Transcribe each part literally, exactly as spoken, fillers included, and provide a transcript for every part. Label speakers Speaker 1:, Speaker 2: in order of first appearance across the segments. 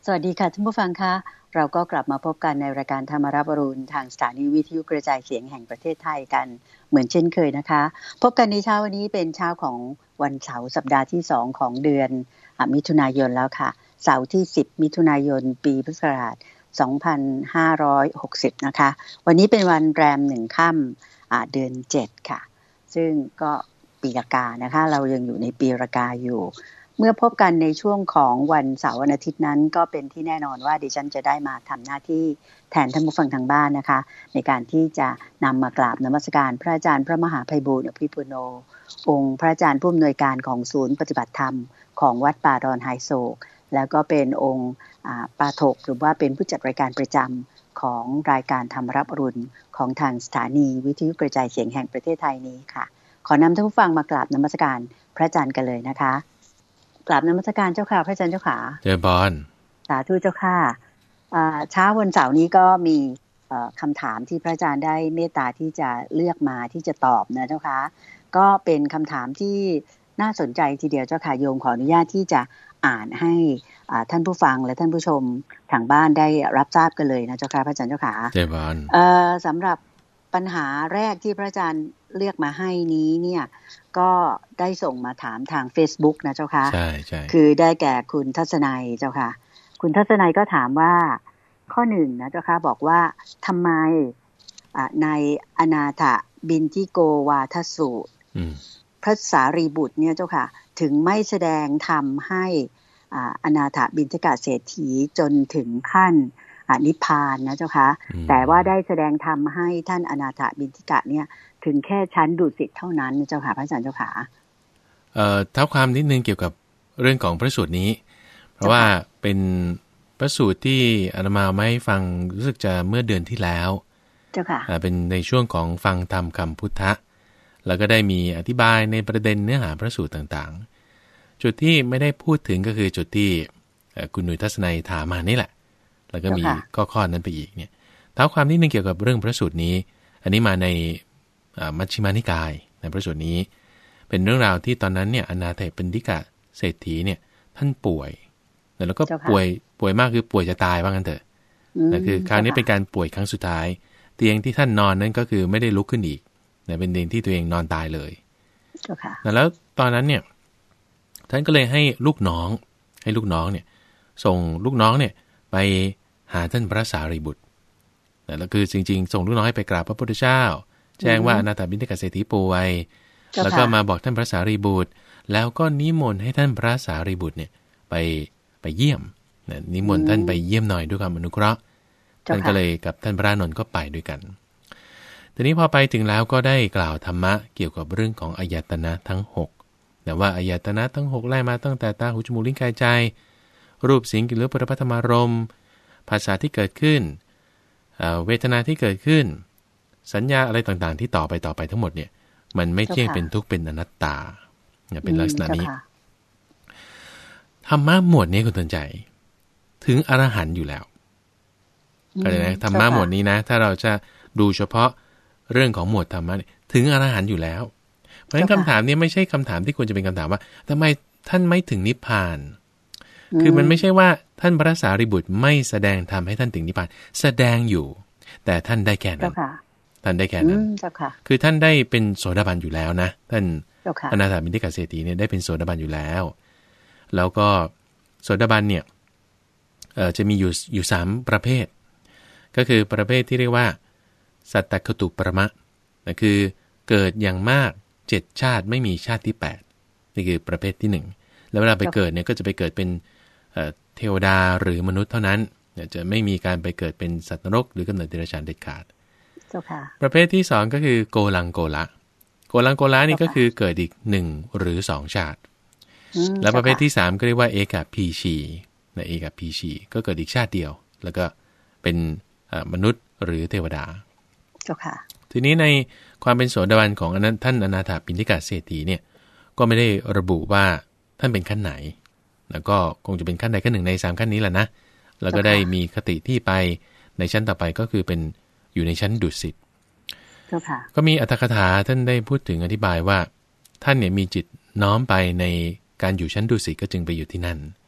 Speaker 1: สวัสดีค่ะท่านผู้ฟังคะเราก็กลับมาพบกันในรายการธรรมรับอรุณทางสถานีวิทยุกระจายเสียงแห่งประเทศไทยกันเหมือนเช่นเคยนะคะพบกันในเช้าวันนี้เป็นเช้าของวันเสาร์สัปดาห์ที่สองของเดือนมิถุนายนแล้วค่ะเสาร์ที่สิบมิถุนายนปีพุทธศักราชสองพันห้าร้อยหกสิบนะคะวันนี้เป็นวันแรมหนึ่งค่ำเดือนเจ็ดค่ะซึ่งก็ปีละกานะคะเรายังอยู่ในปีละกาอยู่เมื่อพบกันในช่วงของวันเสาร์วันอาทิตย์นั้นก็เป็นที่แน่นอนว่าดิฉันจะได้มาทำหน้าที่แทนท่านผู้ฟังทางบ้านนะคะในการที่จะนำมากราบนมัสการพระอาจารย์พระมหาไพบูลย์อภิปุโนองค์พระอาจารย์ผู้อำนวยการของศูนย์ปฏิบัติธรรมของวัดป่าดอนไฮโศกแล้วก็เป็นองค์ปาถกหรือว่าเป็นผู้จัดรายการประจำของรายการธรรมรับอรุณของทางสถานีวิทยุกระจายเสียงแห่งประเทศไทยนี้ค่ะขอนำท่านผู้ฟังมากราบนมัสการพระอาจารย์กันเลยนะคะกราบนมัสการเจ้าค่ะพระอาจารย์เจ้าค่ะ
Speaker 2: เจริญพร
Speaker 1: สาธุเจ้าค่ะเช้าวันเสาร์นี้ก็มีคำถามที่พระอาจารย์ได้เมตตาที่จะเลือกมาที่จะตอบนะเจ้าค่ะก็เป็นคำถามที่น่าสนใจทีเดียวเจ้าค่ะโยมขออนุญาตที่จะอ่านให้ท่านผู้ฟังและท่านผู้ชมทางบ้านได้รับทราบกันเลยนะเจ้าค่ะพระอาจารย์เจ้าค่ะ
Speaker 2: เจริญพร
Speaker 1: สำหรับปัญหาแรกที่พระอาจารย์เลือกมาให้นี้เนี่ยก็ได้ส่งมาถามทาง Facebook นะเจ้าค่ะ
Speaker 2: ใช่ใช่
Speaker 1: คือได้แก่คุณทัศนัยเจ้าค่ะคุณทัศนัยก็ถามว่าข้อหนึ่งนะเจ้าค่ะบอกว่าทำไมในอนาถบิณฑิโกวาทสูตรพระสารีบุตรเนี่ยเจ้าค่ะถึงไม่แสดงธรรมให้อนาถบิณฑิกเศรษฐีจนถึงขั้นนิพพานนะเจ้าค่ะแต่ว่าได้แสดงธรรมให้ท่านอนาถบิณฑิกะเนี่ยถึงแค่ชั้นดุสิตเท่านั้นเจ้าค่ะพระอาจารย์เจ้าค่ะ
Speaker 2: เอ่อเท้าความนิดนึงเกี่ยวกับเรื่องของพระสูตรนี้เพราะว่าเป็นพระสูตรที่อาตมาไม่ฟังรู้สึกจะเมื่อเดือนที่แล้ว
Speaker 1: เจ้าค่ะ
Speaker 2: เป็นในช่วงของฟังธรรมคำพุทธะแล้วก็ได้มีอธิบายในประเด็นเนื้อหาพระสูตรต่างๆจุดที่ไม่ได้พูดถึงก็คือจุดที่คุณหนุ่ยทัศนัยถามมานี่แหละแล้วก็มีข้อข้อนั้นไปอีกเนี่ยเท้าความนิดนึงเกี่ยวกับเรื่องพระสูตรนี้อันนี้มาในมัชฌิมานิกายในพระสูตรนี้เป็นเรื่องราวที่ตอนนั้นเนี่ยอนาถบิณฑิกเศรษฐีเนี่ยท่านป่วยแล้วก็ป่วยป่วยมากคือป่วยจะตายว่างั้นเถอะนั่นคือคราวนี้เป็นการป่วยครั้งสุดท้ายเตียงที่ท่านนอนนั้นก็คือไม่ได้ลุกขึ้นอีกเนี่ยเป็นเตียงที่ตัวเองนอนตายเลยแล้วตอนนั้นเนี่ยท่านก็เลยให้ลูกน้องให้ลูกน้องเนี่ยส่งลูกน้องเนี่ยไปหาท่านพระสารีบุตรแล้วคือจริงๆส่งลูกน้องให้ไปกราบพระพุทธเจ้าแจ้งว่าอนาถบิณฑิกเศรษฐีป่วยแล้วก็มาบอกท่านพระสารีบุตรแล้วก็นิมนต์ให้ท่านพระสารีบุตรเนี่ยไปไปเยี่ยมนิมนต์ท่านไปเยี่ยมหน่อยด้วยความอนุเคราะห์ท่านก็เลยกับท่านพระอานนท์ก็ไปด้วยกันทีนี้พอไปถึงแล้วก็ได้กล่าวธรรมะเกี่ยวกับเรื่องของอายตนะทั้งหกแต่ว่าอายตนะทั้งหกไล่มาตั้งแต่ตาหูจมูกลิ้นกายใจรูปเสียงกลิ่นรสโผฏฐัพพธรรมารมณ์ภาษาที่เกิดขึ้นเวทนาที่เกิดขึ้นสัญญาอะไรต่างๆที่ต่อไปต่อไปทั้งหมดเนี่ยมันไม่เที่ยงเป็นทุกข์เป็นอนัตตาเป็นลักษณะนี้ธรรมะหมวดนี้คุณเตือนใจถึงอรหันต์อยู่แล้วเข้าใจไหมธรรมะหมวดนี้นะถ้าเราจะดูเฉพาะเรื่องของหมวดธรรมะถึงอรหันต์อยู่แล้วเพราะฉะนั้นคำถามนี้ไม่ใช่คำถามที่ควรจะเป็นคำถามว่าทำไมท่านไม่ถึงนิพพานคือมันไม่ใช่ว่าท่านพระสารีบุตรไม่แสดงธรรมให้ท่านถึงนิพพานแสดงอยู่แต่ท่านได้แค่นั้นท่านได้แค่นั้นคือท่านได้เป็นโสดาบันอยู่แล้วนะท่านอนาถบิณฑิกเศรษฐีเนี่ยได้เป็นโสดาบันอยู่แล้วแล้วก็โสดาบันเนี่ยเอ่อจะมีอยู่อยู่สามประเภทก็คือประเภทที่เรียกว่าสัตตคตุปรมะนะคือเกิดอย่างมากเจ็ดชาติไม่มีชาติที่แปดนี่คือประเภทที่หนึ่งแล้วเวลาไปเกิดเนี่ยก็จะไปเกิดเป็นเทวดาหรือมนุษย์เท่านั้นจะไม่มีการไปเกิดเป็นสัตว์นรกหรือกำเนิดเดรัจฉานเด็ดขาดประเภทที่สองก็คือโกลังโกละโกลังโกละนี่ก็คือเกิดอีกหนึ่งหรือสองชาติแล้วประเภทที่สามก็เรียกว่าเอกพีชีนะเอกพีชีก็เกิดอีกชาติเดียวแล้วก็เป็นมนุษย์หรือเทวดาทีนี้ในความเป็นโสดาบันของท่านอนาถบิณฑิกเศรษฐีเนี่ยก็ไม่ได้ระบุว่าท่านเป็นขั้นไหนแล้วก็คงจะเป็นขั้นใดขั้นหนึ่งในสามขั้นนี้แหละนะแล้วก็ได้มีคติที่ไปในชั้นต่อไปก็คือเป็นอยู่ในชั้นดุสิตก็มีอรรถกถาท่านได้พูดถึงอธิบายว่าท่านเนี่ยมีจิตน้อมไปในการอยู่ชั้นดุสิตก็จึงไปอยู่ที่นั่น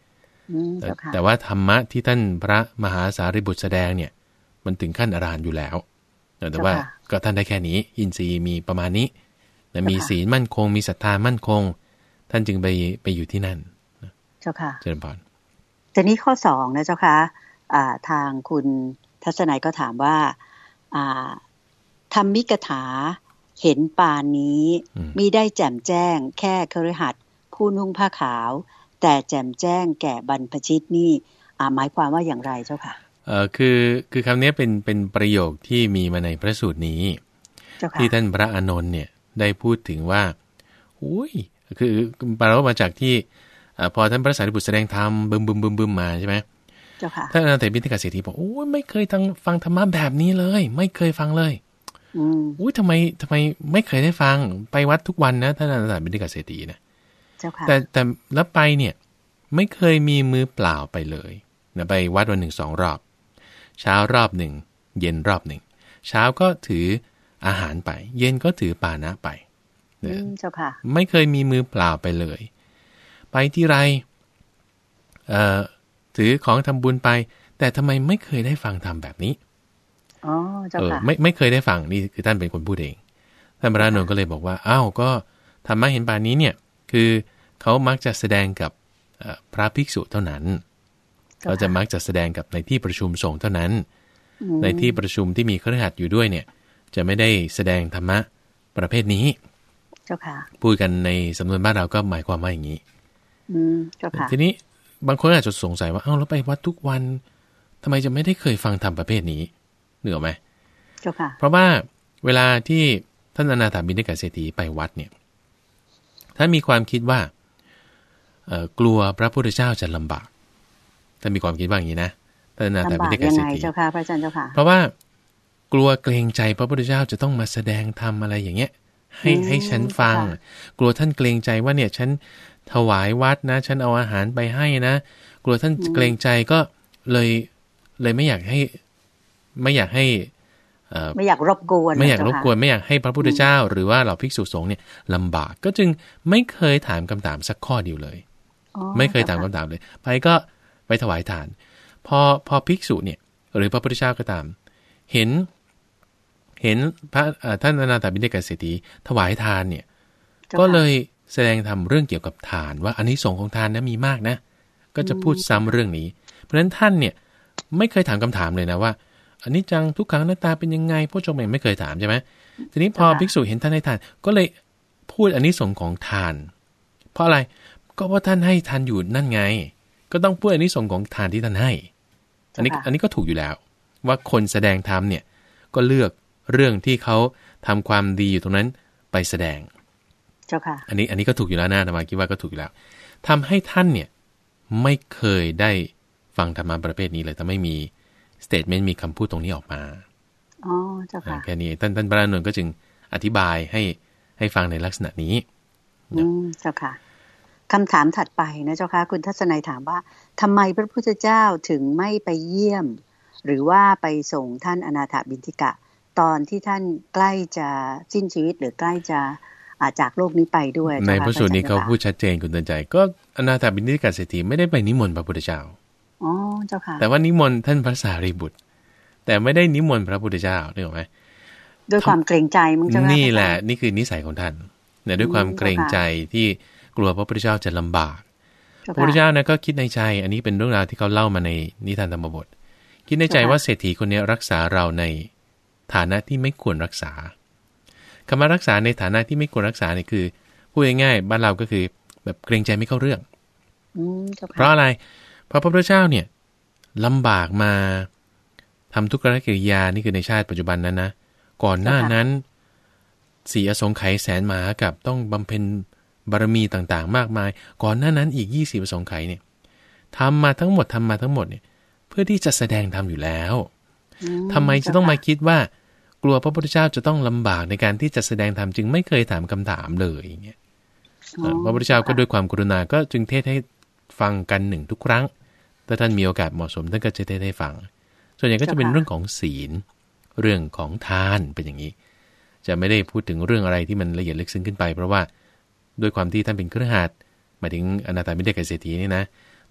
Speaker 2: แต่ว่าธรรมะที่ท่านพระมหาสารีบุตรแสดงเนี่ยมันถึงขั้นอรหันต์อยู่แล้วแต่ว่าก็ท่านได้แค่นี้อินทรีย์มีประมาณนี้แต่มีศีลมั่นคงมีศรัทธามั่นคงท่านจึงไปไปอยู่ที่นั่น
Speaker 1: เจ้าค่ะ
Speaker 2: เจริญพร
Speaker 1: ทีนี้ข้อสองนะเจ้าค่ะทางคุณทัศนัยก็ถามว่าธรรมิกถาเห็นปานนี้มิได้แจ่มแจ้งแค่คฤหัสถ์ผู้นุ่งผ้าขาวแต่แจ่มแจ้งแก่บรรพชิตนี่หมายความว่าอย่างไรเจ้าค่ะ
Speaker 2: เอ่อคือคือคำนี้เป็นเป็นประโยคที่มีมาในพระสูตรนี้ที่ท่านพระอานนท์เนี่ยได้พูดถึงว่าอุ้ยคือแปลว่ามาจากที่พอท่านพระสารีบุตรแสดงธรรมบึมบึมบึมบึมมาใช่ไหม
Speaker 1: เจ้าค่ะ
Speaker 2: ท่านอนาถบิณฑิกเศรษฐีบอกโอ้ยไม่เคยฟังฟังธรรมะแบบนี้เลยไม่เคยฟังเลยอุ้ยทำไมทำไมไม่เคยได้ฟังไปวัดทุกวันนะท่านอนาถบิณฑิกเศรษฐีนะแต่แต่แล้วไปเนี่ยไม่เคยมีมือเปล่าไปเลยนะไปวัดวันหนึ่งสองรอบเช้ารอบหนึ่งเย็นรอบหนึ่งเช้าก็ถืออาหารไปเย็นก็ถือปานะไป
Speaker 1: เจ้าค่ะ
Speaker 2: ไม่เคยมีมือเปล่าไปเลยไปที่ไรเอ่อถือของทำบุญไปแต่ทำไมไม่เคยได้ฟังธรรมแบบนี้
Speaker 1: อ๋อเจ้าค่ะ
Speaker 2: ไม่ไม่เคยได้ฟังนี่คือท่านเป็นคนพูดเองท่านพระอานนท์ก็เลยบอกว่าอ้าวก็ธรรมะเห็นป่านนี้เนี่ยคือเขามักจะแสดงกับพระภิกษุเท่านั้นเขาจะมักจะแสดงกับในที่ประชุมสงฆ์เท่านั้นในที่ประชุมที่มีคฤหัสถ์อยู่ด้วยเนี่ยจะไม่ได้แสดงธรรมะประเภทนี้
Speaker 1: เจ้าค่ะ
Speaker 2: พูดกันในสำนวนบ้านเราก็หมายความว่าอย่างนี้
Speaker 1: อืมเจ้าค่ะ
Speaker 2: ทีนี้บางคนอาจจะสงสัยว่าเอ้าแล้วไปวัดทุกวันทำไมจะไม่ได้เคยฟังธรรมประเภทนี้เหนือไหม
Speaker 1: เจ้าค่ะ
Speaker 2: เพราะว่าเวลาที่ท่านอนาถบิณฑิกเศรษฐีไปวัดเนี่ยท่านมีความคิดว่าเอ่อกลัวพระพุทธเจ้าจะลำบากท่านมีความคิดว่าอย่างนี้นะท่านอนาถบิณฑิกเศรษฐี
Speaker 1: เจ้าค่ะพระอาจารย์เจ้าค่ะ
Speaker 2: เพราะว่ากลัวเกรงใจพระพุทธเจ้าจะต้องมาแสดงธรรมอะไรอย่างเงี้ยให้ให้ฉันฟังกลัวท่านเกรงใจว่าเนี่ยฉันถวายวัดนะฉันเอาอาหารไปให้นะกลัวท่านเกรงใจก็เลยเลยไม่อยากให้ไม่อยากให้
Speaker 1: ไม่อยากรบกวน
Speaker 2: ไม่อยากรบกวนไม่อยากให้พระพุทธเจ้าหรือว่าเหล่าภิกษุสงฆ์เนี่ยลำบากก็จึงไม่เคยถามคำถามสักข้อเดียวเลยไม่เคยถามคำถามเลยไปก็ไปถวายทานพอพอภิกษุเนี่ยหรือพระพุทธเจ้าก็ตามเห็นเห็นพระท่านอนาถบิณฑิกเศรษฐีถวายทานเนี่ยก็เลยแสดงธรรมเรื่องเกี่ยวกับทานว่าอานิสงส์ของทานนะมีมากนะก็จะพูดซ้ำเรื่องนี้เพราะฉะนั้นท่านเนี่ยไม่เคยถามคำถามเลยนะว่าอันนี้จังทุกขังหน้าตาเป็นยังไงพระเจ้าเองไม่เคยถามใช่ไหมทีนี้พอภิกษุเห็นท่านให้ทานก็เลยพูดอานิสงส์ของทานเพราะอะไรก็เพราะท่านให้ทานอยู่นั่นไงก็ต้องพูดอานิสงส์ของทานที่ท่านให้อันนี้อันนี้ก็ถูกอยู่แล้วว่าคนแสดงธรรมเนี่ยก็เลือกเรื่องที่เขาทำความดีอยู่ตรงนั้นไปแสดง
Speaker 1: เจ้าค่ะ
Speaker 2: อันนี้อันนี้ก็ถูกอยู่แล้วนะธรรมาคิดว่าก็ถูกอยู่แล้วทำให้ท่านเนี่ยไม่เคยได้ฟังธรรมะประเภทนี้เลยแต่ไม่มีสเตทเมนต์มีคำพูดตรงนี้ออกมา
Speaker 1: อ๋อเจ้าค่ะ
Speaker 2: แค่นี้ท่านท่านพระอานนท์ก็จึงอธิบายให้ให้ฟังในลักษณะนี้
Speaker 1: อืมเจ้าค่ะคำถามถัดไปนะเจ้าค่ะคุณทัศนัยถามว่าทำไมพระพุทธเจ้าถึงไม่ไปเยี่ยมหรือว่าไปส่งท่านอนาถบิณฑิกะตอนที่ท่านใกล้จะสิ้นชีวิตหรือใกล้จะจากโลกนี้ไปด้วย
Speaker 2: ในพระสูตรนี้เขาพูดชัดเจนคุณเตือนใจก็อนาถบิณฑิกะเศรษฐีไม่ได้ไปนิมนต์พระพุทธเจ้า
Speaker 1: อ๋อเจ้าค่ะ
Speaker 2: แต่ว่านิมนต์ท่านพระสารีบุตรแต่ไม่ได้นิมนต์พระพุทธเจ้าได้ไหม
Speaker 1: ด้วยความเกรงใจมึงเจ้าค่ะ
Speaker 2: นี่แหละนี่คือนิสัยของท่านเนี่ยด้วยความเกรงใจที่กลัวพระพุทธเจ้าจะลำบากพระพุทธเจ้านะก็คิดในใจอันนี้เป็นเรื่องราวที่เขาเล่ามาในนิทานธรรมบทคิดในใจว่าเศรษฐีคนนี้รักษาเราในฐานะที่ไม่ควรรักษาคำว่ารักษาในฐานะที่ไม่ควรรักษาเนี่ยคือพูดง่ายๆบ้านเราก็คือแบบเกรงใจไม่เข้าเรื่องเพราะอะไรเพราะพระพุทธเจ้าเนี่ยลำบากมาทำทุกขกิริยานี่คือในชาติปัจจุบันนั้นนะก่อนหน้านั้นสี่อสงไขยแสนมหากัปต้องบำเพ็ญบารมีต่างๆมากมายก่อนหน้านั้นอีกยี่สิบอสงไขยเนี่ยทำมาทั้งหมดทำมาทั้งหมดเนี่ยเพื่อที่จะแสดงธรรมอยู่แล้วทำไมจะต้องมาคิดว่ากลัวพระพุทธเจ้าจะต้องลำบากในการที่จะแสดงธรรมจึงไม่เคยถามคำถามเลยอย่างเงี้ยพระพุทธเจ้าก็ด้วยความกรุณาก็จึงเทศให้ฟังกันหนึ่งทุกครั้งถ้าท่านมีโอกาสเหมาะสมท่านก็จะเทศให้ฟังส่วนใหญ่ก็จะเป็นเรื่องของศีลเรื่องของทานเป็นอย่างนี้จะไม่ได้พูดถึงเรื่องอะไรที่มันละเอียดลึกซึ้งขึ้นไปเพราะว่าด้วยความที่ท่านเป็นคฤหัสถ์หมายถึงอนาถบิณฑิกเศรษฐีนี่นะ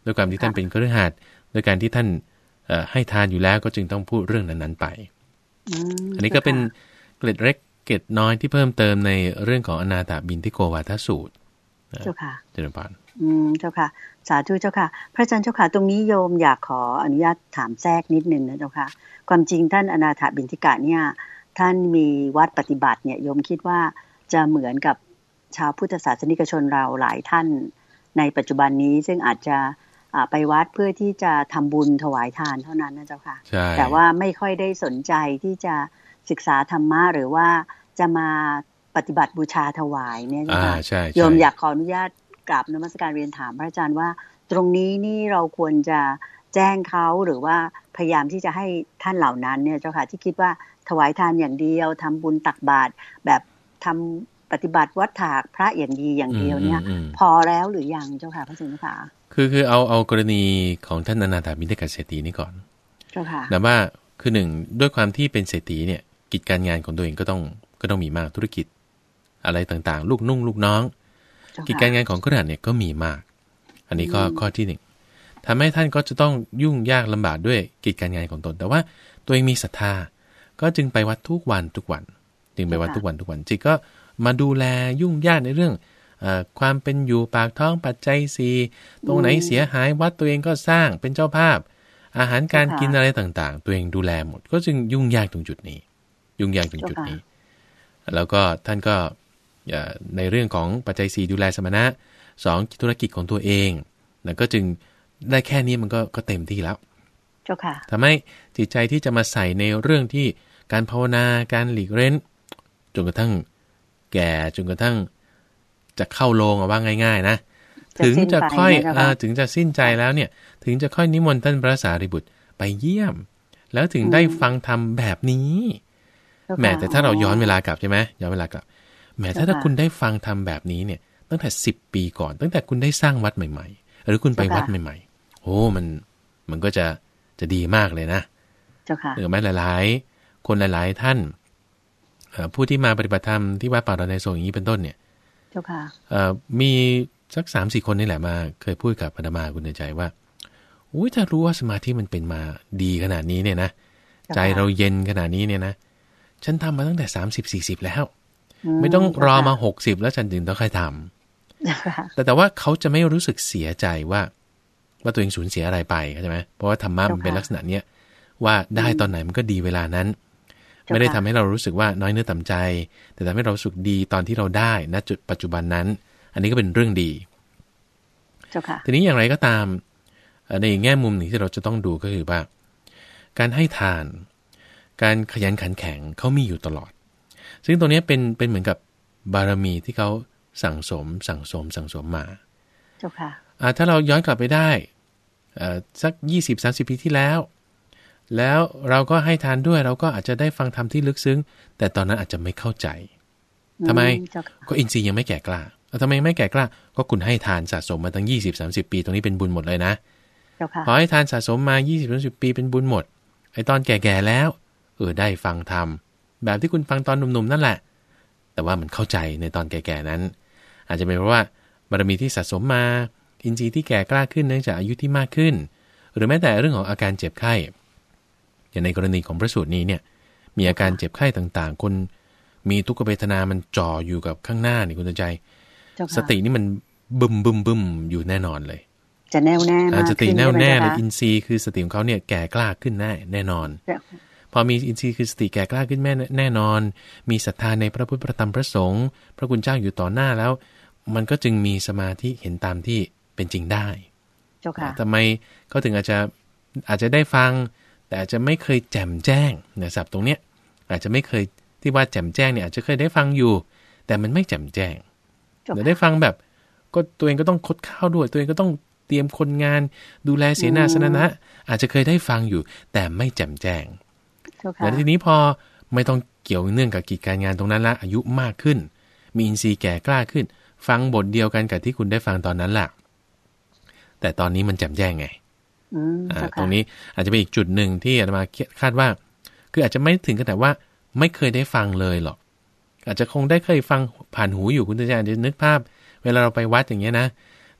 Speaker 2: ด้วยความที่ท่านเป็นคฤหัสถ์โดยการที่ท่านให้ทานอยู่แล้วก็จึงต้องพูดเรื่องนั้นๆไปอันนี้ก็เป็นเกร็ดเล็กเกร็ดน้อยที่เพิ่มเติมในเรื่องของอนาถบิณฑิโกวาทสูตร
Speaker 1: เจ้าค่ะ
Speaker 2: เจริญพร
Speaker 1: อืมเจ้าค่ะสาธุเจ้าค่ะพระอาจารย์เจ้าค่ะตรงนี้โยมอยากขออนุญาตถามแทรกนิดนึงนะเจ้าค่ะความจริงท่านอนาถบิณฑิกะเนี่ยท่านมีวัดปฏิบัติเนี่ยโยมคิดว่าจะเหมือนกับชาวพุทธศาสนิกชนเราหลายท่านในปัจจุบันนี้ซึ่งอาจจะไปวัดเพื่อที่จะทำบุญถวายทานเท่านั้นนะเจ้าค่ะแต่ว่าไม่ค่อยได้สนใจที่จะศึกษาธรรมะหรือว่าจะมาปฏิบัติบูชาถวายเนี่ยเจ้าค่ะโยมอยากขออนุญาตกราบนมัสการเรียนถามพระอาจารย์ว่าตรงนี้นี่เราควรจะแจ้งเขาหรือว่าพยายามที่จะให้ท่านเหล่านั้นเนี่ยเจ้าค่ะที่คิดว่าถวายทานอย่างเดียวทำบุญตักบาตรแบบทำปฏิบัติวัดถากพระอย่างดีอย่างเดียวเนี่ยพอแล้วหรือยังเจ้าค่ะพระอาจารย์ค่ะ
Speaker 2: คือคือเอาเอากรณีของท่านอนาถบิณฑิกเศรษฐีนี่ก่อน
Speaker 1: เจ้าค่ะ
Speaker 2: แต่ว่าคือหนึ่งด้วยความที่เป็นเศรษฐีเนี่ยกิจการงานของตัวเองก็ต้องก็ต้องมีมากธุรกิจอะไรต่างๆลูกนุ่งลูกน้องกิจการงานของคฤหัสถ์เนี่ยก็มีมากอันนี้ก็ข้อที่หนึ่งทำให้ท่านก็จะต้องยุ่งยากลำบากด้วยกิจการงานของตนแต่ว่าตัวเองมีศรัทธาก็จึงไปวัดทุกวันทุกวันจึงไปวัดทุกวันทุกวันจิตก็มาดูแลยุ่งยากในเรื่องความเป็นอยู่ปากท้องปัจจัยสี่ตรงไหนเสียหายวัดตัวเองก็สร้างเป็นเจ้าภาพอาหารการกินอะไรต่างๆตัวเองดูแลหมดก็จึงยุ่งยากตรงจุดนี้ยุ่งยากตรงจุดนี้แล้วก็ท่านก็ในเรื่องของปัจจัยสี่ดูแลสมณะสองธุรกิจของตัวเองแล้วก็จึงได้แค่นี้มันก็ก็เต็มที่แล้ว
Speaker 1: เจ้าค่ะ
Speaker 2: ทำให้จิตใจที่จะมาใส่ในเรื่องที่การภาวนาการหลีกเล่นจนกระทั่งแก่จนกระทั่งจะเข้าโรงเอาว่าง่ายๆนะถึงจะค่อยถึงจะสิ้นใจแล้วเนี่ยถึงจะค่อยนิมนต์ท่านพระสารีบุตรไปเยี่ยมแล้วถึงได้ฟังธรรมแบบนี้แม้แต่ถ้าเราย้อนเวลากลับใช่ไหมย้อนเวลากลับแม้ถ้าถ้าคุณได้ฟังธรรมแบบนี้เนี่ยตั้งแต่สิบปีก่อนตั้งแต่คุณได้สร้างวัดใหม่ๆหรือคุณไปวัดใหม่ๆโอ้มันมันก็จะจะดีมากเลยนะ
Speaker 1: เจ้าค่ะ
Speaker 2: หรือแม้หลายๆคนหลายๆท่านผู้ที่มาปฏิบัติธรรมที่วัดป่าดอนไนโศกอย่างนี้เป็นต้นเนี่ย
Speaker 1: เจ้าค่ะ
Speaker 2: มีสักสามสี่คนนี่แหละมาเคยพูดกับอาตมาคุณในใจว่าอุ้ยถ้ารู้ว่าสมาธิมันเป็นมาดีขนาดนี้เนี่ยนะใจเราเย็นขนาดนี้เนี่ยนะฉันทำมาตั้งแต่สามสิบสี่สิบแล้วไม่ต้องรอมาหกสิบแล้วฉันถึงต้องค่อยทำแต่แต่ว่าเขาจะไม่รู้สึกเสียใจว่าว่าตัวเองสูญเสียอะไรไปใช่ไหมเพราะว่าธรรมะมันเป็นลักษณะเนี้ยว่าได้ตอนไหนมันก็ดีเวลานั้นไม่ได้ทำให้เรารู้สึกว่าน้อยเนื้อต่ำใจแต่ทำให้เรารู้สึกดีตอนที่เราได้ณจุดปัจจุบันนั้นอันนี้ก็เป็นเรื่องดีทีนี้อย่างไรก็ตามในแง่มุมหนึ่งที่เราจะต้องดูก็คือว่าการให้ทานการขยันขันแข็งเขามีอยู่ตลอดซึ่งตรงนี้เป็นเป็นเหมือนกับบารมีที่เขาสั่งสมสั่งสมสั่งสมมา
Speaker 1: เจ้าค่ะ
Speaker 2: ถ้าเราย้อนกลับไปได้สัก ยี่สิบถึงสามสิบ ปีที่แล้วแล้วเราก็ให้ทานด้วยเราก็อาจจะได้ฟังธรรมที่ลึกซึ้งแต่ตอนนั้นอาจจะไม่เข้าใจทำไมก็อินทรีย์ยังไม่แก่กล้าทำไมไม่แก่กล้าก็คุณให้ทานสะสมมาตั้ง ยี่สิบถึงสามสิบ ปีตรงนี้เป็นบุญหมดเลยนะพอให้ทานสะสมมา ยี่สิบถึงสามสิบ ปีเป็นบุญหมดไอ้ตอนแก่ๆแล้วเออได้ฟังธรรมแบบที่คุณฟังตอนหนุ่มๆนั่นแหละแต่ว่ามันเข้าใจในตอนแก่ๆนั้นอาจจะเป็นเพราะว่าบารมีที่สะสมมาอินทรีย์ที่แก่กล้าขึ้นเนื่องจากอายุที่มากขึ้นหรือแม้แต่เรื่องของอาการเจ็บไข้อย่างในกรณีของพระสูตรนี้เนี่ยมีอาการเจ็บไข้ต่างๆคนมีทุกขเวทนามันจ่ออยู่กับข้างหน้านี่คุณใจสตินี่มันบึมบึมบึมอยู่แน่นอนเลย
Speaker 1: จะแน่วแน่มาก
Speaker 2: สติแน่วแน่เลยอินทรีย์คือสติของเขาเนี่ยแก่กล้าขึ้นแน่แน่นอนพอมีอินทรีย์คือสติแก่กล้าขึ้นแม่แน่นอนมีศรัทธาในพระพุทธพระธรรมพระสงฆ์พระคุณเจ้าอยู่ต่อหน้าแล้วมันก็จึงมีสมาธิเห็นตามที่เป็นจริงได้ทำไมเขาถึงอาจจะอาจจะได้ฟังแต่อาจจะไม่เคยแจ่มแจ้งเนี่ยศัพท์ตรงเนี้ยอาจจะไม่เคยที่ว่าแจ่มแจ้งเนี่ยอาจจะเคยได้ฟังอยู่แต่มันไม่แจ่มแจ้งเดี๋ยวได้ฟังแบบก็ตัวเองก็ต้องคดข้าวด้วยตัวเองก็ต้องเตรียมคนงานดูแลเสนาสนะอาจจะเคยได้ฟังอยู่แต่ไม่แจ่มแจ้งแต่ทีนี้พอไม่ต้องเกี่ยวเนื่องกับกิจการงานตรงนั้นละอายุมากขึ้นมีอินทรีย์แก่กล้าขึ้นฟังบทเดียวกันกับที่คุณได้ฟังตอนนั้นแหละแต่ตอนนี้มันแจ่มแจ้งไงตรงนี้อาจจะเป็นอีกจุดหนึ่งที่อาตมาคาดว่าคืออาจจะไม่ถึงขนาดว่าไม่เคยได้ฟังเลยหรอกอาจจะคงได้เคยฟังผ่านหูอยู่คุณอาจารย์จะนึกภาพเวลาเราไปวัดอย่างเงี้ยนะ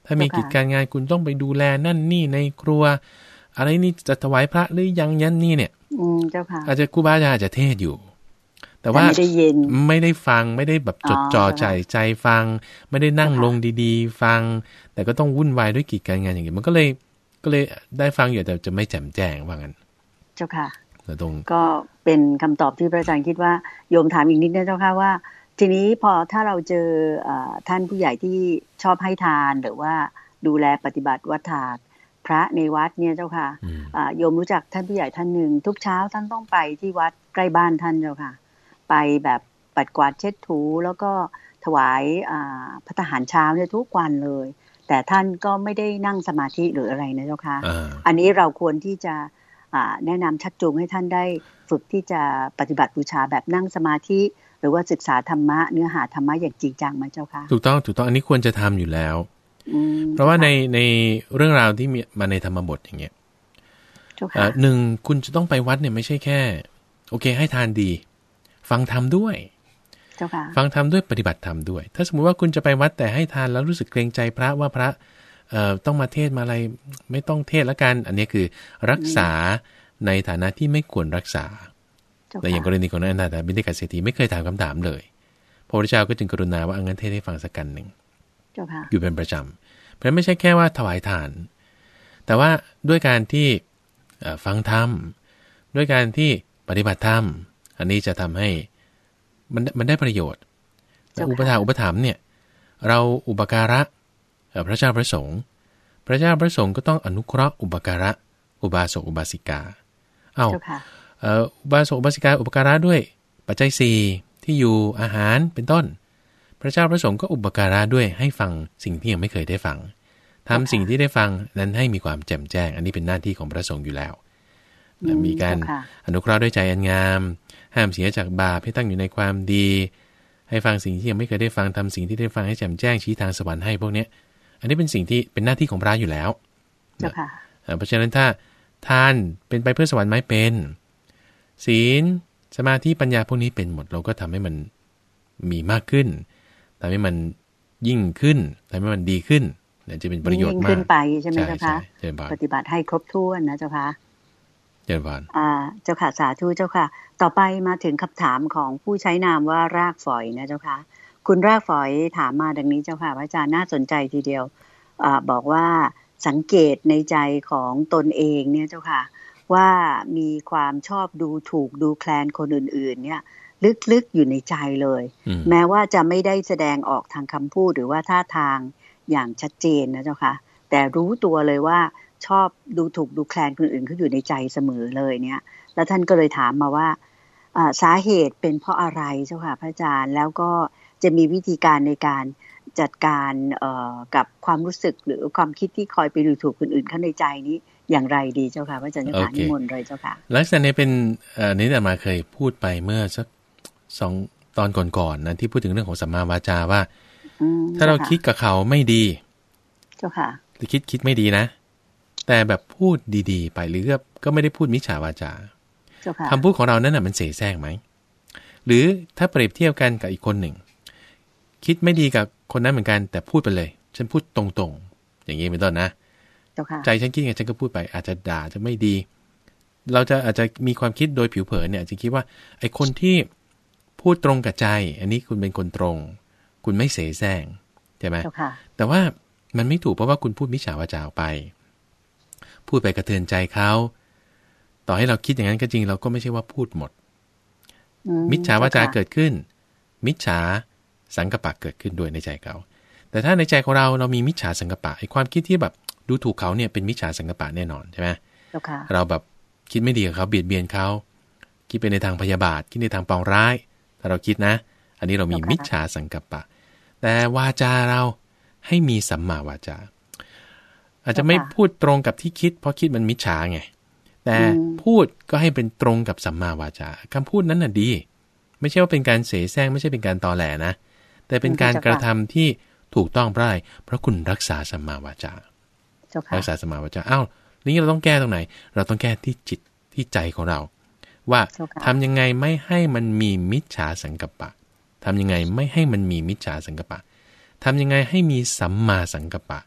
Speaker 2: ถ้ามีกิจการงานคุณต้องไปดูแลนั่นนี่ในครัวอะไรนี่จะถวายพระหรือยังยันนี่เนี่ย
Speaker 1: อืมเจ้าค่ะ
Speaker 2: อาจจะครูบาอาจารย์อาจจะเทศอยู่แต่ว่า
Speaker 1: ไม่ได้ยิน
Speaker 2: ไม่ได้ฟังไม่ได้แบบจดจ่อใจใจฟังไม่ได้นั่งลงดีๆฟังแต่ก็ต้องวุ่นวายด้วยกิจการงานอย่างนี้มันก็เลยก็เลยได้ฟังอยู่แต่จะไม่แจ่มแจ้งว่างั้น
Speaker 1: เจ้าค่ะ
Speaker 2: ตรง
Speaker 1: ก็เป็นคำตอบที่พระอาจารย์คิดว่าโยมถามอีกนิดนะเจ้าค่ะว่าทีนี้พอถ้าเราเจอท่านผู้ใหญ่ที่ชอบให้ทานหรือว่าดูแลปฏิบัติวัดถากพระในวัดเนี่ยเจ้าค่ะโยมรู้จักท่านผู้ใหญ่ท่านหนึ่งทุกเช้าท่านต้องไปที่วัดใกล้บ้านท่านเจ้าค่ะไปแบบปัดกวาดเช็ดถูแล้วก็ถวายพระทหารเช้าเนี่ยทุกวันเลยแต่ท่านก็ไม่ได้นั่งสมาธิหรืออะไรนะเจ้าค่ะ อ, อันนี้เราควรที่จะแนะนำชักจูงให้ท่านได้ฝึกที่จะปฏิบัติบูชาแบบนั่งสมาธิหรือว่าศึกษาธรรมะเนื้อหาธรรมะอย่างจริงจังมาเจ้าค่ะ
Speaker 2: ถูกต้องถูกต้องอันนี้ควรจะทำอยู่แล้วเพราะว่าในในเรื่องราวที่มีมาในธรรมบทอย่างเงี้ยหนึ่งคุณจะต้องไปวัดเนี่ยไม่ใช่แค่โอเคให้ทานดีฟังธรรมด้วยฟังธรรมด้วยปฏิบัติธรรมด้วยถ้าสมมุติว่าคุณจะไปวัดแต่ให้ทานแล้วรู้สึกเกรงใจพระว่าพระเอ่อต้องมาเทศมาอะไรไม่ต้องเทศละกันอันนี้คือรักษาในฐานะที่ไม่ควรรักษาแต่อย่างกรณีของอนาถบิณฑิกเศรษฐีไม่เคยถามคำถามเลยพระพุทธเจ้าก็จึงกรุณาว่าอังั้นเทศให้ฟังสักกันหนึ่งอยู่เป็นประจำเพราะไม่ใช่แค่ว่าถวายทานแต่ว่าด้วยการที่ฟังธรรมด้วยการที่ปฏิบัติธรรมอันนี้จะทำให้มันมันได้ประโยชน์อุปถาอุปถัมภ์เนี่ยเราอุปการะพระเจ้าพระสงฆ์พระเจ้าพระสงฆ์ก็ต้องอนุเคราะห์อุปการะอุบาสกอุบาสิกาเอ้าอุบาสกอุบาสิกาอุปการะด้วยปัจจัยสี่ที่อยู่อาหารเป็นต้นพระเจ้าพระสงฆ์ก็อุปการะด้วยให้ฟังสิ่งที่ยังไม่เคยได้ฟังทำสิ่งที่ได้ฟังนั้นให้มีความแจ่มแจ้งอันนี้เป็นหน้าที่ของพระสงฆ์อยู่แล้วมีการอนุเคราะห์ด้วยใจอันงามห้ามเสียจากบาปให้ตั้งอยู่ในความดีให้ฟังสิ่งที่ยังไม่เคยได้ฟังทำสิ่งที่ได้ฟังให้แจ่มแจ้งชี้ทางสวรรค์ให้พวกนี้อันนี้เป็นสิ่งที่เป็นหน้าที่ของพระอยู่แล้วเพราะฉะนั้นถ้าทานเป็นไปเพื่อสวรรค์ไหมเป็นศีลสมาธิปัญญาพวกนี้เป็นหมดเราก็ทำให้มันมีมากขึ้นทำให้มันยิ่งขึ้นทำให้มันดีขึ้นเนี่ยจะเป็นประโยชน์มากขึ้น
Speaker 1: ไปใช่ไหมเจ้าคะปฏิบัติให้ครบถ้วนนะเจ้าค่ะ
Speaker 2: เจ้าค่ะ
Speaker 1: อ่าเจ้าค่ะสาธุเจ้าค่ะต่อไปมาถึงคำถามของผู้ใช้นามว่ารากฝอยนะเจ้าค่ะคุณรากฝอยถามมาดังนี้เจ้าค่ะพระอาจารย์น่าสนใจทีเดียวอ่าบอกว่าสังเกตในใจของตนเองเนี่ยเจ้าค่ะว่ามีความชอบดูถูกดูแคลนคนอื่นๆเนี่ยลึกๆอยู่ในใจเลยแม้ว่าจะไม่ได้แสดงออกทางคำพูดหรือว่าท่าทางอย่างชัดเจนนะเจ้าค่ะแต่รู้ตัวเลยว่าชอบดูถูกดูแคลนคนอื่นเขาอยู่ในใจเสมอเลยเนี่ยแล้วท่านก็เลยถามมาว่าสาเหตุเป็นเพราะอะไรเจ้าค่ะพระอาจารย์แล้วก็จะมีวิธีการในการจัดการกับความรู้สึกหรือความคิดที่คอยไปดูถูกคนอื่นเข้าในใจนี้อย่างไรดีเจ้าค่ะพระอาจารย์จะถามนิมนต์เลยเจ้าค่ะ
Speaker 2: ลักษณะนี้เป็นนี้แต่มาเคยพูดไปเมื่อสักสองตอนก่อนๆนะที่พูดถึงเรื่องของสัมมาวาจาว่าถ้าเราคิดกับเขาไม่ดี
Speaker 1: เจ้าค่ะ
Speaker 2: คิดคิดไม่ดีนะแต่แบบพูดดีๆไปหรือก็ไม่ได้พูดมิจฉาวาจาคำพูดของเรานั้นน่ะมันเสแสร้งไหมหรือถ้าเปรียบเทียบกันกับอีกคนหนึ่งคิดไม่ดีกับคนนั้นเหมือนกันแต่พูดไปเลยฉันพูดตรงๆอย่างนี้เป็นต้นนะใจฉันคิดไงฉันก็พูดไปอาจจะด่าจะไม่ดีเราจะอาจจะมีความคิดโดยผิวเผินเนี่ยจะคิดว่าไอ้คนที่พูดตรงกับใจอันนี้คุณเป็นคนตรงคุณไม่เสแสร้งใช่ไหมแต่ว่ามันไม่ถูกเพราะว่าคุณพูดมิจฉาวาจาไปพูดไปกระเทือนใจเขาต่อให้เราคิดอย่างนั้นก็จริงเราก็ไม่ใช่ว่าพูดหมดมิจฉาวาจาเกิดขึ้นมิจฉาสังกัปปะเกิดขึ้นด้วยในใจเขาแต่ถ้าในใจของเราเรามีมิจฉาสังกัปปะไอ้ความคิดที่แบบดูถูกเขาเนี่ยเป็นมิจฉาสังกัปปะแน่นอนใช่ไหมเราแบบคิดไม่ดีกับเขาเบียดเบียนเขาคิดไปในทางพยาบาทคิดในทางปองร้ายถ้าเราคิดนะอันนี้เรามีมิจฉาสังกัปปะแต่วาจาเราให้มีสัมมาวาจาอาจจะไม่พูดตรงกับที่คิดเพราะคิดมันมิจฉาไงแต่พูดก็ให้เป็นตรงกับสัมมาวาจาคำพูดนั้นน่ะดีไม่ใช่ว่าเป็นการเสแสร้งไม่ใช่เป็นการตอแหลนะแต่เป็นการกระทำที่ถูกต้องเพราะอะไรเพราะคุณรักษาสัมมาวาจารักษาสัมมาวาจาอ้าวนี่เราต้องแก้ตรงไหนเราต้องแก้ที่จิตที่ใจของเราว่าทำยังไงไม่ให้มันมีมิจฉาสังกัปปะทำยังไงไม่ให้มันมีมิจฉาสังกัปปะทำยังไงให้มีสัมมาสังกัปปะ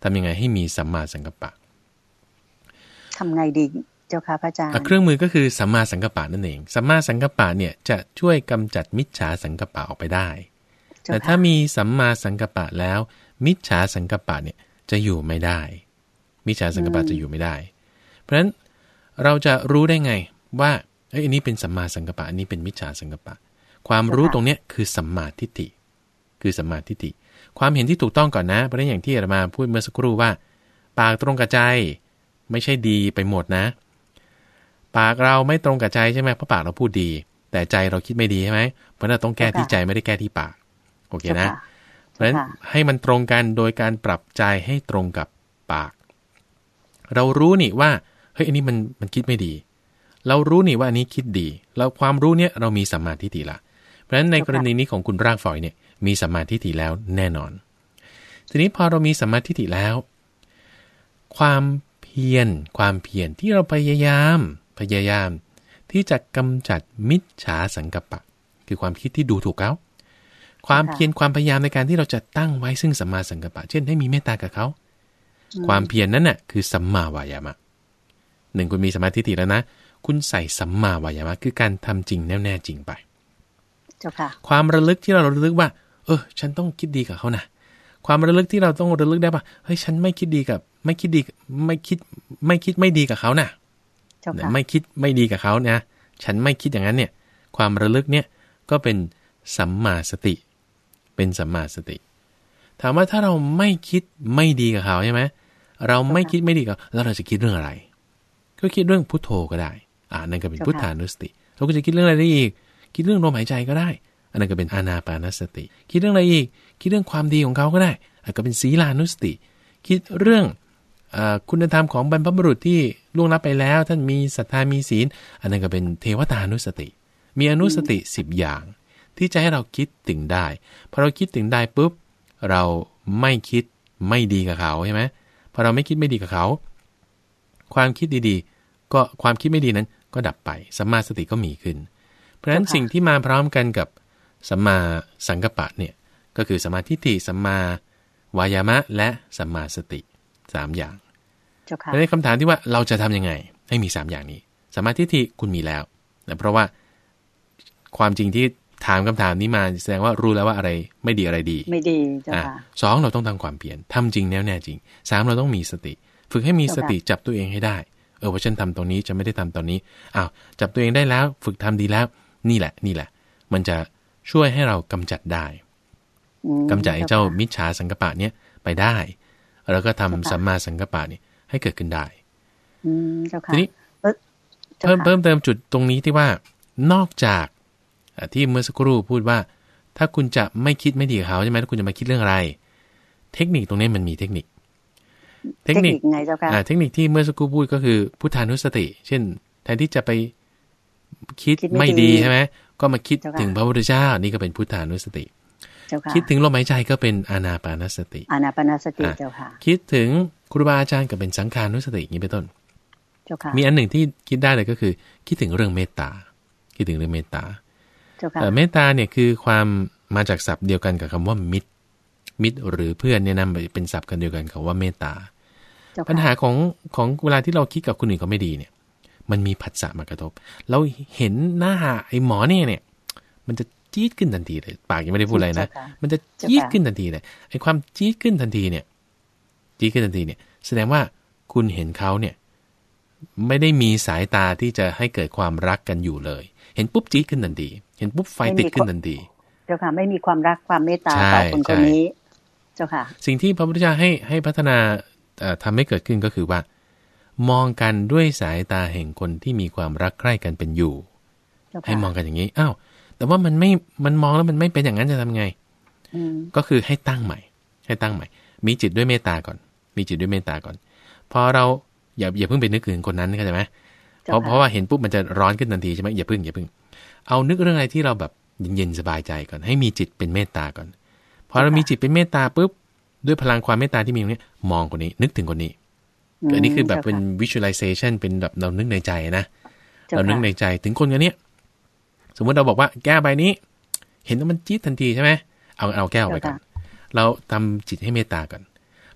Speaker 2: ทำยังไงให้มีสัมมาสังกัปปะ
Speaker 1: ทำไงดีเจ้าค่ะพระอาจารย์
Speaker 2: เครื่องมือก็คือสัมมาสังกัปปะนั่นเองสัมมาสังกัปปะเนี่ยจะช่วยกำจัดมิจฉาสังกัปปะออกไปได้แต่ถ้ามีสัมมาสังกัปปะแล้วมิจฉาสังกัปปะเนี่ยจะอยู่ไม่ได้มิจฉาสังกัปปะจะอยู่ไม่ได้เพราะฉะนั้นเราจะรู้ได้ไงว่าเอ้ยอันนี้เป็นสัมมาสังกัปปะอันนี้เป็นมิจฉาสังกัปปะความรู้ตรงเนี้ยคือสัมมาทิฏฐิคือสัมมาทิฏฐิความเห็นที่ถูกต้องก่อนนะเพราะฉะนั้นอย่างที่อาตมาพูดเมื่อสักครู่ว่าปากตรงกับใจไม่ใช่ดีไปหมดนะปากเราไม่ตรงกับใจใช่ไหมเพราะปากเราพูดดีแต่ใจเราคิดไม่ดีใช่ไหมเพราะนั้นต้องแก้ที่ใจไม่ได้แก้ที่ปากโอเคนะเพราะฉะนั้นให้มันตรงกันโดยการปรับใจให้ตรงกับปากเรารู้นี่ว่าเฮ้ยอันนี้มันมันคิดไม่ดีเรารู้นี่ว่าอันนี้คิดดีเราความรู้เนี้ยเรามีสัมมาทิฏฐิละเพราะฉะนั้นในกรณีนี้ของคุณรากฝอยเนี่ยมีสัมมาทิฏฐิแล้วแน่นอนทีนี้พอเรามีสัมมาทิฏฐิแล้วความเพียรความเพียรที่เราพยายามพยายามที่จะกำจัดมิจฉาสังกัปปะคือความคิดที่ดูถูกเขาความเพียรความพยายามในการที่เราจะตั้งไว้ซึ่งสัมมาสังกัปปะเช่นให้มีเมตตากับเขาความเพียรนั้นน่ะคือสัมมาวายามะหนึ่งคุณมีสัมมาทิฏฐิแล้วนะคุณใส่สัมมาวายามะคือการทำจริงแน่แน่จริงไป
Speaker 1: เจ้าค่ะ
Speaker 2: ความระลึกที่เราระลึกว่าเออฉันต้องคิดดีกับเขานะความระลึกที่เราต้องระลึกได้ว่าเฮ้ยฉันไม่คิดดีกับไม่คิดดีไม่คิดไม่คิดไม่ดีกับเขานะไม่คิดไม่ดีกับเขานะฉันไม่คิดอย่างนั้นเนี่ยความระลึกเนี่ยก็เป็นสัมมาสติเป็นสัมมาสติถามว่าถ้าเราไม่คิดไม่ดีกับเขาใช่ไหมเราไม่คิดไม่ดีกับแล้วเราจะคิดเรื่องอะไรก็คิดเรื่องพุทโธก็ได้อ่านั่นก็เป็นพุทธานุสติเราก็จะคิดเรื่องอะไรได้อีกคิดเรื่องลมหายใจก็ได้อันนั้นก็เป็นอานาปานสติคิดเรื่องอะไรอีกคิดเรื่องความดีของเขาก็ได้อันก็เป็นศีลานุสติคิดเรื่องคุณธรรมของบรรพบุรุษที่ล่วงลับไปแล้วท่านมีศรัทธามีศีลอันนั้นก็เป็นเทวตานุสติมีอนุสติสิบอย่างที่จะให้เราคิดถึงได้พอเราคิดถึงได้ปุ๊บเราไม่คิดไม่ดีกับเขาใช่ไหมพอเราไม่คิดไม่ดีกับเขาความคิดดีๆก็ความคิดไม่ดีนั้นก็ดับไปสัมมาสติก็มีขึ้นเพราะฉะนั้นสิ่งที่มาพร้อมกันกับสัมมาสังกัปปะเนี่ยก็คือสัมมาทิฏฐิสัมมาวายามะและสัมมาสติสามอย่างและในคำถามที่ว่าเราจะทำยังไงให้มีสามอย่างนี้สัมมาทิฏฐิคุณมีแล้วนะเพราะว่าความจริงที่ถามคำถามนี้มาแสดงว่ารู้แล้วว่าอะไรไม่ดีอะไรดี
Speaker 1: ไม่ดีเจ้าค่ะ
Speaker 2: สองเราต้องทำความเพียรทำจริงแน่แน่จริงสามเราต้องมีสติฝึกให้มีสติจับตัวเองให้ได้เออว่าฉันทำตรงนี้จะไม่ได้ทำตอนนี้อ้าวจับตัวเองได้แล้วฝึกทำดีแล้วนี่แหละนี่แหละมันจะช่วยให้เรากำจัดได้กำจัดไอ้เจ้ามิจฉาสังกัปปะเนี้ยไปได้แล้วก็ทำสัมมาสังกัปปะนี่ให้เกิดขึ้นได้ทีนี้เพิ่มเพิ่มเติมจุดตรงนี้ที่ว่านอกจากที่เมื่อสักครู่พูดว่าถ้าคุณจะไม่คิดไม่ดีกับเขาใช่ไหมถ้าคุณจะมาคิดเรื่องอะไรเทคนิคตรงนี้มันมีเทคนิค
Speaker 1: เทคนิคไงเจ้าค่ะ
Speaker 2: เทคนิคที่เมื่อสักครู่พูดก็คือพุทธานุสติเช่นแทนที่จะไปคิดไม่ดีใช่ไหมก็มาคิดถึงพระพุทธเจ้านี่ก็เป็นพุทธานุสติคิดถึงลมหายใจก็เป็นอานาปานสติ
Speaker 1: อานาปานสติเจ้าค่ะ
Speaker 2: คิดถึงครูบาอาจารย์ก็เป็นสังขานุสติอย่างนี้เป็นต้น
Speaker 1: เจ้าค่ะ
Speaker 2: มีอันหนึ่งที่คิดได้เลยก็คือคิดถึงเรื่องเมตตาคิดถึงเรื่องเมตตาแต่เมตตาเนี่ยคือความมาจากศัพท์เดียวกันกับคำว่ามิตรมิตรหรือเพื่อนเนี่ยนำเป็นศัพท์กันเดียวกันกับว่าเมตตาปัญหาของของเวลาที่เราคิดกับคนอื่นเขาไม่ดีเนี่ยมันมีผัสสะมากระทบเราเห็นหน้าไอ้หมอเนี่ยเนี่ยมันจะจี๊ดขึ้นทันทีเลยปากยังไม่ได้พูดอะไรนะมันจะจี๊ดขึ้นทันทีเลยไอ้ความจี๊ดขึ้นทันทีเนี่ยจี๊ดขึ้นทันทีเนี่ยแสดงว่าคุณเห็นเขาเนี่ยไม่ได้มีสายตาที่จะให้เกิดความรักกันอยู่เลยเห็นปุ๊บจี๊ดขึ้นทันทีเห็นปุ๊บไฟติดขึ้นทันที
Speaker 1: เจ้าค่ะไม่มีความรักความเมตตาต่อคนคนนี้เจ้าค่ะ
Speaker 2: สิ่งที่พระพุทธเจ้าให้ให้พัฒนาทำให้เกิดขึ้นก็คือว่ามองกันด้วยสายตาแห่งคนที่มีความรักใคร่กันเป็นอยู่ให้มองกันอย่างนี้อ้าวแต่ว่ามันไม่มันมองแล้วมันไม่เป็นอย่างนั้นจะทำไงก็คือให้ตั้งใหม่ให้ตั้งใหม่มีจิตด้วยเมตตาก่อนมีจิตด้วยเมตตาก่อนพอเราอย่าอย่าเพิ่งไปนึกถึงคนนั้นเข้าใจไหมเพราะเพราะว่าเห็นปุ๊บมันจะร้อนขึ้นทันทีใช่ไหมอย่าเพิ่งอย่าเพิ่งเอานึกเรื่องอะไรที่เราแบบเย็นๆสบายใจก่อนให้มีจิตเป็นเมตตาก่อนพอเรามีจิตเป็นเมตตาปุ๊บด้วยพลังความเมตตาที่มีตรงนี้มองคนนี้นึกถึงคนนี้อันนี้คือแบบเป็น visualization เป็นแบบเรานึกในใจนะเรานึกในใจถึงคนคนนี้สมมติเราบอกว่าแก้วใบนี้เห็นแล้วมันจี๊ดทันทีใช่ไหมเอาเอาแก้วไปก่อนเราทำจิตให้เมตตาก่อน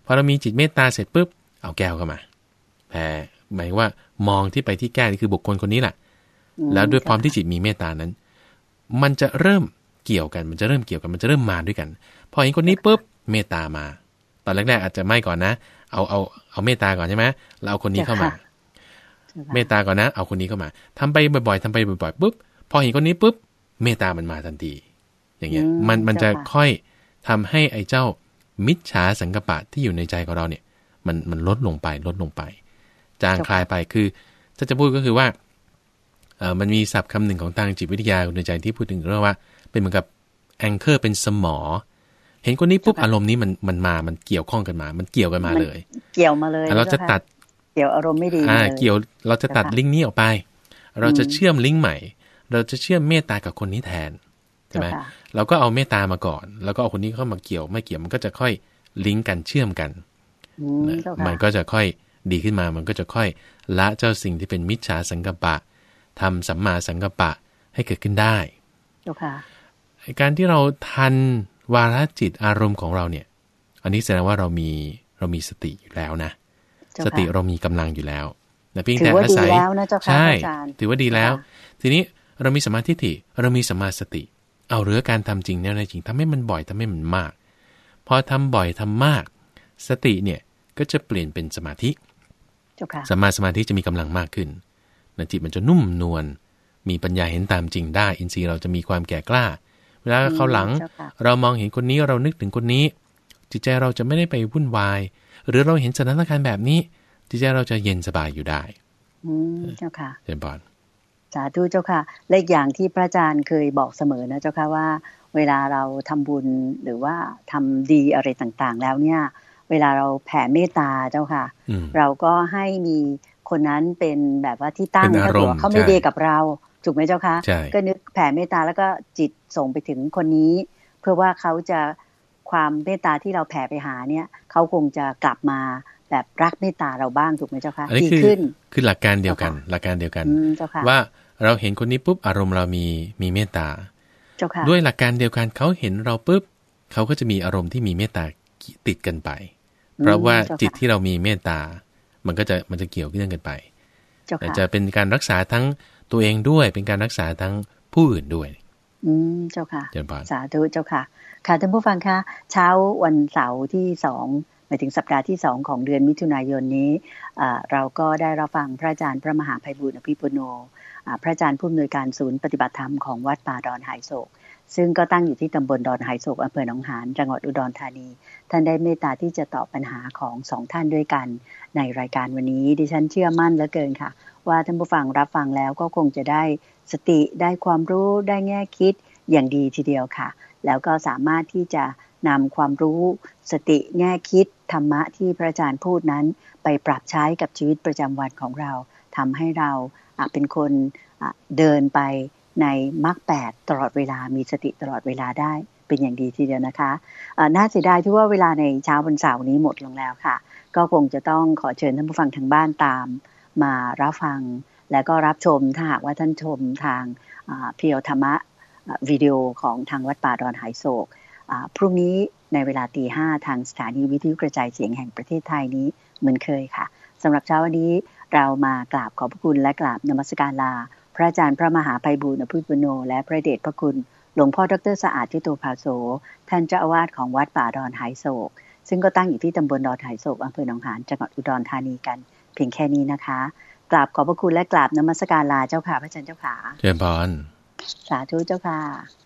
Speaker 2: พอเรามีจิตเมตตาเสร็จปุ๊บเอาแก้วเข้ามาแผ่หมายว่ามองที่ไปที่แก้วนี่คือบุคคลคนนี้แหละแล้วด้วยความที่จิตมีเมตตานั้นมันจะเริ่มเกี่ยวกันมันจะเริ่มเกี่ยวกันมันจะเริ่มมาด้วยกันพอเห็นคนนี้ปุ๊บเมตตามาตอนแรกๆอาจจะไม่ก่อนนะเอาเอาเอาเมตตาก่อนใช่ไหมแล้วเอาคนนี้เข้ามาเมตตาก่อนนะเอาคนนี้เข้ามาทำไปบ่อยๆทำไปบ่อยๆปุ๊บพอเห็นคนนี้ปุ๊บเมตตามันมาทันทีอย่างเงี้ยมันมันจะค่อยทำให้ไอ้เจ้ามิจฉาสังกัปปะที่อยู่ในใจของเราเนี่ยมันมันลดลงไปลดลงไปจางคลายไปคือถ้าจะพูดก็คือว่าเอ่อมันมีศัพท์คำหนึ่งของทางจิตวิทยาในใจที่พูดถึงเรื่องว่าเป็นเหมือนกับแองเกอร์เป็นสมอเห็นคนนี้ปุ๊บอารมณ์นี้มันมันมามันเกี่ยวข้องกันมามันเกี่ยวกันมาเลย
Speaker 1: เกี่ยวมาเลย
Speaker 2: เราจะตัด
Speaker 1: เกี่ยวอารมณ์ไม่ดี
Speaker 2: อ่าเกี่ยวเราจะตัดลิงก์นี้ออกไปเราจะเชื่อมลิงก์ใหม่เราจะเชื่อมเมตตากับคนนี้แทนใช่ไหมเราก็เอาเมตตามาก่อนแล้วก็เอาคนนี้เข้ามาเกี่ยวไม่เกี่ยวมันก็จะค่อยลิงก์กันเชื่อมกันมันก็จะค่อยดีขึ้นมามันก็จะค่อยละเจ้าสิ่งที่เป็นมิจฉาสังกัปปะทำสัมมาสังกัปปะให้เกิดขึ้นได้การที่เราทันวาระจิตอารมณ์ของเราเนี่ยอันนี้แสดงว่าเรามีเรามีสติอยู่แล้วนะสติเรามีกำลังอยู่แล้วแต่เพียงแต่อาศัยใช่ถือว่าดีแล้วทีนี้เรามีสมาธิฐิเรามีสัมมาสติเอาเรื่องการทำจริงแนวในจริงทำให้มันบ่อยทำให้มันมากพอทำบ่อยทำมากสติเนี่ยก็จะเปลี่ยนเป็นสมาธิสัมมาสมาธิจะมีกำลังมากขึ้นจิตมันจะนุ่มนวลมีปัญญาเห็นตามจริงได้อินทรีย์เราจะมีความแก่กล้าเวลาเข้าหลังเรามองเห็นคนนี้เรานึกถึงคนนี้จิตใจเราจะไม่ได้ไปวุ่นวายหรือเราเห็นสถานการณ์แบบนี้จิตใจเราจะเย็นสบายอยู่ได้
Speaker 1: อืมเจ้าค่ะ
Speaker 2: เจริญพร
Speaker 1: สาธุเจ้าค่ะและอีกอย่างที่พระอาจารย์เคยบอกเสมอนะเจ้าค่ะว่าเวลาเราทำบุญหรือว่าทำดีอะไรต่างๆแล้วเนี่ยเวลาเราแผ่เมตตาเจ้าค่ะเราก็ให้มีคนนั้นเป็นแบบว่าที่ตั้งถ้าเกิดเขาไม่ดีกับเราถูกไหมเจ้าคะก็นึกแผ่เมตตาแล้วก็จิตส่งไปถึงคนนี้เพื่อว่าเขาจะความเมตตาที่เราแผ่ไปหาเนี่ยเขาคงจะกลับมาแบบรักเมตตาเราบ้างถูกไหมเจ้าคะดีขึ้น
Speaker 2: คือหลักการเดียวกันหลักการเดียวกันว่าเราเห็นคนนี้ปุ๊บอารมณ์เรามีมีเมตตาด้วยหลักการเดียวกันเขาเห็นเราปุ๊บเขาก็จะมีอารมณ์ที่มีเมตตาติดกันไปเพราะว่าจิตที่เรามีเมตตามันก็จะมันจะเกี่ยวเนื่องกันไปจะเป็นการรักษาทั้งตัวเองด้วยเป็นการรักษาทั้งผู้อื่นด้วย
Speaker 1: อืมเจ้าค่ะสาธุเจ้าค่ะค่ะท่านผู้ฟังคะเช้าวันเสาร์ที่สองหมายถึงสัปดาห์ที่สองของเดือนมิถุนายนนี้เราก็ได้รับฟังพระอาจารย์พระมหาไพบูลย์อภิปุโนพระอาจารย์ผู้อำนวยการศูนย์ปฏิบัติธรรมของวัดป่าดอนไหโศกซึ่งก็ตั้งอยู่ที่ตำบลดอนไหโศกอำเภอหนองหานจังหวัดอุดรธานีท่านได้เมตตาที่จะตอบปัญหาของสองท่านด้วยกันในรายการวันนี้ดิฉันเชื่อมั่นเหลือเกินค่ะว่าท่านผู้ฟังรับฟังแล้วก็คงจะได้สติได้ความรู้ได้แง่คิดอย่างดีทีเดียวค่ะแล้วก็สามารถที่จะนำความรู้สติแง่คิดธรรมะที่พระอาจารย์พูดนั้นไปปรับใช้กับชีวิตประจำวันของเราทำให้เราเป็นคนเดินไปในมรรคแปดตลอดเวลามีสติตลอดเวลาได้เป็นอย่างดีทีเดียวนะคะน่าเสียดายที่ว่าเวลาในเช้าวันเสาร์นี้หมดลงแล้วค่ะก็คงจะต้องขอเชิญท่านผู้ฟังทางบ้านตามมารับฟังและก็รับชมถ้าหากว่าท่านชมทางเพียวธรรมะวิดีโอของทางวัดป่าดอนไหโศกพรุ่งนี้ในเวลาตีห้าทางสถานีวิทยุกระจายเสียงแห่งประเทศไทยนี้เหมือนเคยค่ะสำหรับเช้าวันนี้เรามากราบขอบพระคุณและกราบนมัสการลาพระอาจารย์พระมหาไพบูลย์อภิปุโนและพระเดชพระคุณหลวงพ่อดร.สะอาดทิโตภาโสท่านเจ้าอาวาสของวัดป่าดอนไหโศกซึ่งก็ตั้งอยู่ที่ตำบลดอนไหโศกอำเภอหนองหานจังหวัดอุดรธานีกันเพียงแค่นี้นะคะกราบขอบพระคุณและกราบนมัสการลาเจ้าค่ะพระอาจารย์เจ้าค่ะ
Speaker 2: เจริญพร
Speaker 1: สาธุเจ้าค่ะ